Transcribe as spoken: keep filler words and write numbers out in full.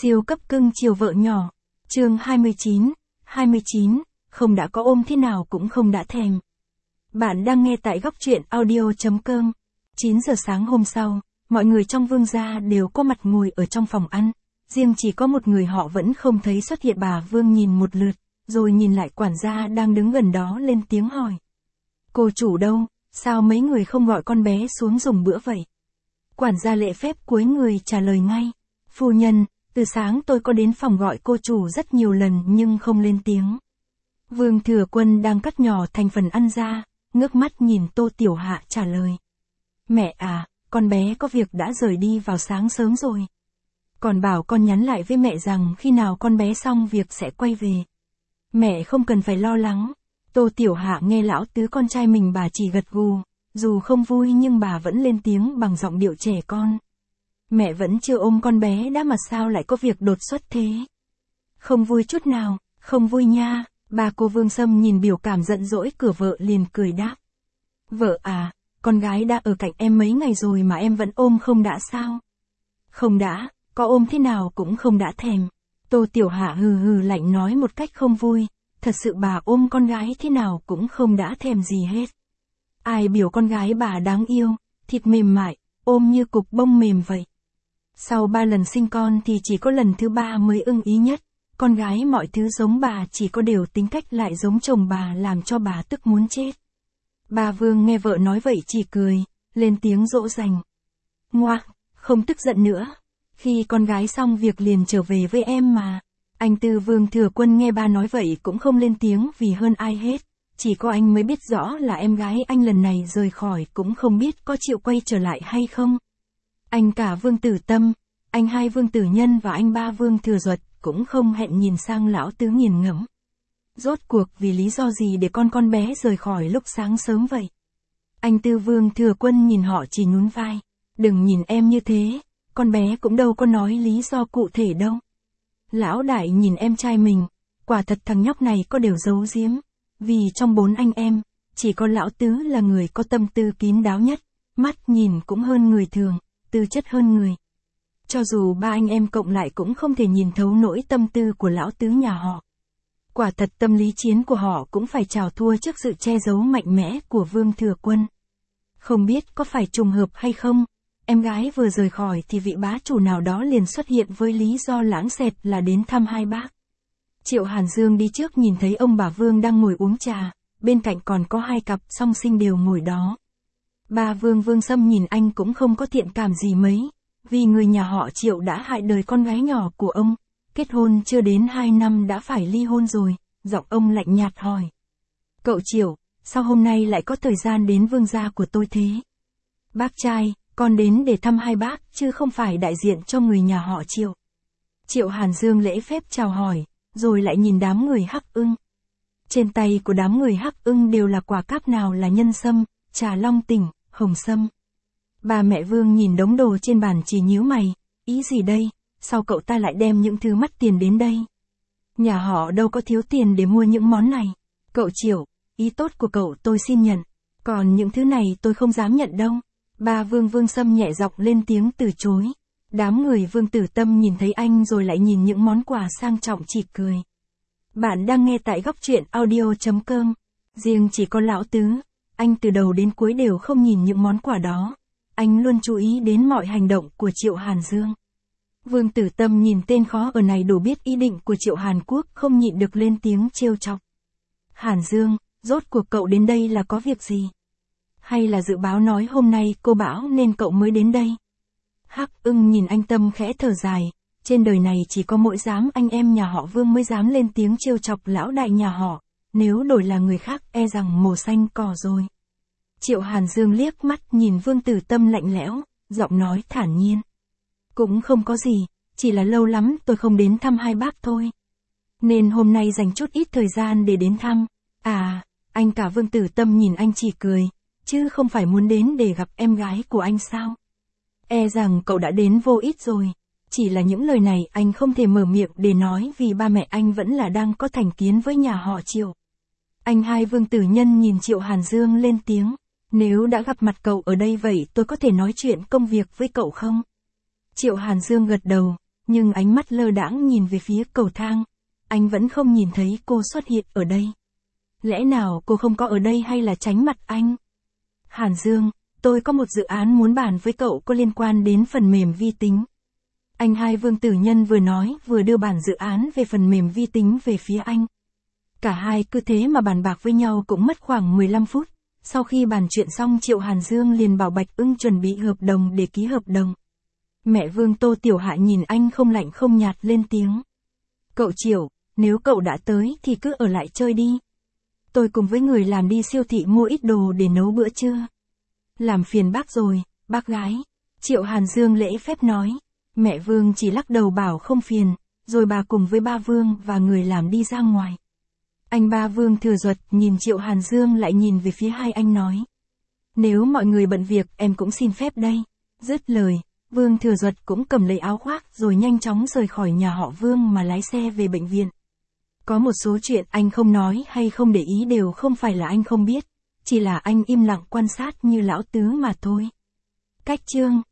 Siêu cấp cưng chiều vợ nhỏ. Chương hai mươi chín, hai mươi chín, không đã có ôm thế nào cũng không đã thèm. Bạn đang nghe tại góc truyện audio.com. chín giờ sáng hôm sau, mọi người trong Vương gia đều có mặt ngồi ở trong phòng ăn. Riêng chỉ có một người họ vẫn không thấy xuất hiện. Bà Vương nhìn một lượt, rồi nhìn lại quản gia đang đứng gần đó lên tiếng hỏi. Cô chủ đâu, sao mấy người không gọi con bé xuống dùng bữa vậy? Quản gia lễ phép cúi người trả lời ngay. Phu nhân, từ sáng tôi có đến phòng gọi cô chủ rất nhiều lần nhưng không lên tiếng. Vương Thừa Quân đang cắt nhỏ thành phần ăn ra, ngước mắt nhìn Tô Tiểu Hạ trả lời. Mẹ à, con bé có việc đã rời đi vào sáng sớm rồi. Còn bảo con nhắn lại với mẹ rằng khi nào con bé xong việc sẽ quay về. Mẹ không cần phải lo lắng. Tô Tiểu Hạ nghe lão tứ con trai mình bà chỉ gật gù, dù không vui nhưng bà vẫn lên tiếng bằng giọng điệu trẻ con. Mẹ vẫn chưa ôm con bé đã mà sao lại có việc đột xuất thế? Không vui chút nào, không vui nha. Bà cô Vương Sâm nhìn biểu cảm giận dỗi cửa vợ liền cười đáp. Vợ à, con gái đã ở cạnh em mấy ngày rồi mà em vẫn ôm không đã sao? Không đã, có ôm thế nào cũng không đã thèm. Tô Tiểu Hạ hừ hừ lạnh nói một cách không vui, thật sự bà ôm con gái thế nào cũng không đã thèm gì hết. Ai biểu con gái bà đáng yêu, thịt mềm mại, ôm như cục bông mềm vậy. Sau ba lần sinh con thì chỉ có lần thứ ba mới ưng ý nhất, con gái mọi thứ giống bà chỉ có điều tính cách lại giống chồng bà làm cho bà tức muốn chết. Bà Vương nghe vợ nói vậy chỉ cười, lên tiếng dỗ dành. Ngoác, không tức giận nữa, khi con gái xong việc liền trở về với em mà. Anh Tư Vương Thừa Quân nghe ba nói vậy cũng không lên tiếng vì hơn ai hết, chỉ có anh mới biết rõ là em gái anh lần này rời khỏi cũng không biết có chịu quay trở lại hay không. Anh cả Vương Tử Tâm, anh hai Vương Tử Nhân và anh ba Vương Thừa Duật cũng không hẹn nhìn sang lão tứ nghiền ngẫm. Rốt cuộc vì lý do gì để con con bé rời khỏi lúc sáng sớm vậy? Anh Tư Vương Thừa Quân nhìn họ chỉ nhún vai. Đừng nhìn em như thế, con bé cũng đâu có nói lý do cụ thể đâu. Lão đại nhìn em trai mình, quả thật thằng nhóc này có điều giấu giếm. Vì trong bốn anh em, chỉ có lão tứ là người có tâm tư kín đáo nhất, mắt nhìn cũng hơn người thường, tư chất hơn người. Cho dù ba anh em cộng lại cũng không thể nhìn thấu nỗi tâm tư của lão tứ nhà họ. Quả thật tâm lý chiến của họ cũng phải chào thua trước sự che giấu mạnh mẽ của Vương Thừa Quân. Không biết có phải trùng hợp hay không, em gái vừa rời khỏi thì vị bá chủ nào đó liền xuất hiện với lý do lãng xẹt là đến thăm hai bác. Triệu Hàn Dương đi trước nhìn thấy ông bà Vương đang ngồi uống trà, bên cạnh còn có hai cặp song sinh đều ngồi đó. Ba Vương Vương Sâm nhìn anh cũng không có thiện cảm gì mấy, vì người nhà họ Triệu đã hại đời con gái nhỏ của ông, kết hôn chưa đến hai năm đã phải ly hôn rồi, giọng ông lạnh nhạt hỏi. Cậu Triệu, sao hôm nay lại có thời gian đến Vương gia của tôi thế? Bác trai, con đến để thăm hai bác chứ không phải đại diện cho người nhà họ Triệu. Triệu Hàn Dương lễ phép chào hỏi, rồi lại nhìn đám người Hắc Ưng. Trên tay của đám người Hắc Ưng đều là quả cáp, nào là nhân sâm, trà long tỉnh, hồng sâm. Bà mẹ Vương nhìn đống đồ trên bàn chỉ nhíu mày, ý gì đây, sao cậu ta lại đem những thứ mắc tiền đến đây? Nhà họ đâu có thiếu tiền để mua những món này. Cậu Triệu, ý tốt của cậu tôi xin nhận, còn những thứ này tôi không dám nhận đâu. Ba Vương Vương Sâm nhẹ giọng lên tiếng từ chối. Đám người Vương Tử Tâm nhìn thấy anh rồi lại nhìn những món quà sang trọng chỉ cười. Bạn đang nghe tại góc truyện audio.com. Riêng chỉ có lão tứ, anh từ đầu đến cuối đều không nhìn những món quà đó. Anh luôn chú ý đến mọi hành động của Triệu Hàn Dương. Vương Tử Tâm nhìn tên khó ở này đủ biết ý định của Triệu Hàn Quốc, không nhịn được lên tiếng trêu chọc. Hàn Dương, rốt cuộc cậu đến đây là có việc gì? Hay là dự báo nói hôm nay cô bão nên cậu mới đến đây? Hắc Ưng nhìn anh Tâm khẽ thở dài, trên đời này chỉ có mỗi dám anh em nhà họ Vương mới dám lên tiếng trêu chọc lão đại nhà họ, nếu đổi là người khác e rằng mồ xanh cỏ rồi. Triệu Hàn Dương liếc mắt nhìn Vương Tử Tâm lạnh lẽo, giọng nói thản nhiên. Cũng không có gì, chỉ là lâu lắm tôi không đến thăm hai bác thôi. Nên hôm nay dành chút ít thời gian để đến thăm. À, anh cả Vương Tử Tâm nhìn anh chỉ cười, chứ không phải muốn đến để gặp em gái của anh sao? E rằng cậu đã đến vô ích rồi. Chỉ là những lời này anh không thể mở miệng để nói vì ba mẹ anh vẫn là đang có thành kiến với nhà họ Triệu. Anh hai Vương Tử Nhân nhìn Triệu Hàn Dương lên tiếng. Nếu đã gặp mặt cậu ở đây vậy tôi có thể nói chuyện công việc với cậu không? Triệu Hàn Dương gật đầu, nhưng ánh mắt lơ đãng nhìn về phía cầu thang. Anh vẫn không nhìn thấy cô xuất hiện ở đây. Lẽ nào cô không có ở đây hay là tránh mặt anh? Hàn Dương, tôi có một dự án muốn bàn với cậu có liên quan đến phần mềm vi tính. Anh hai Vương Tử Nhân vừa nói vừa đưa bản dự án về phần mềm vi tính về phía anh. Cả hai cứ thế mà bàn bạc với nhau cũng mất khoảng mười lăm phút. Sau khi bàn chuyện xong Triệu Hàn Dương liền bảo Bạch Ưng chuẩn bị hợp đồng để ký hợp đồng. Mẹ Vương Tô Tiểu Hạ nhìn anh không lạnh không nhạt lên tiếng. Cậu Triệu, nếu cậu đã tới thì cứ ở lại chơi đi. Tôi cùng với người làm đi siêu thị mua ít đồ để nấu bữa trưa. Làm phiền bác rồi, bác gái. Triệu Hàn Dương lễ phép nói. Mẹ Vương chỉ lắc đầu bảo không phiền, rồi bà cùng với ba Vương và người làm đi ra ngoài. Anh ba Vương Thừa Duật nhìn Triệu Hàn Dương lại nhìn về phía hai anh nói. Nếu mọi người bận việc em cũng xin phép đây. Dứt lời, Vương Thừa Duật cũng cầm lấy áo khoác rồi nhanh chóng rời khỏi nhà họ Vương mà lái xe về bệnh viện. Có một số chuyện anh không nói hay không để ý đều không phải là anh không biết, chỉ là anh im lặng quan sát như lão tứ mà thôi. Cách chương